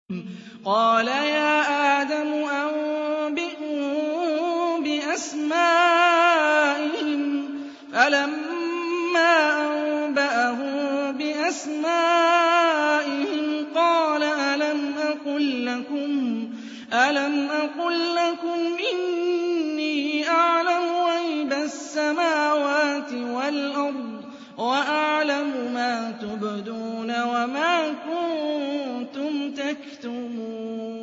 قَالَ يَا آدَمُ أَنبِئْهُم بِأَسْمَائِهِمْ ۖ فَلَمَّا أَنبَأَهُم بِأَسْمَائِهِمْ قَالَ أَلَمْ أَقُل لَّكُمْ إِنِّي أَعْلَمُ غَيْبَ السَّمَاوَاتِ وَالْأَرْضِ وَأَعْلَمُ مَا تُبْدُونَ وَمَا كُنتُمْ تَكْتُمُونَ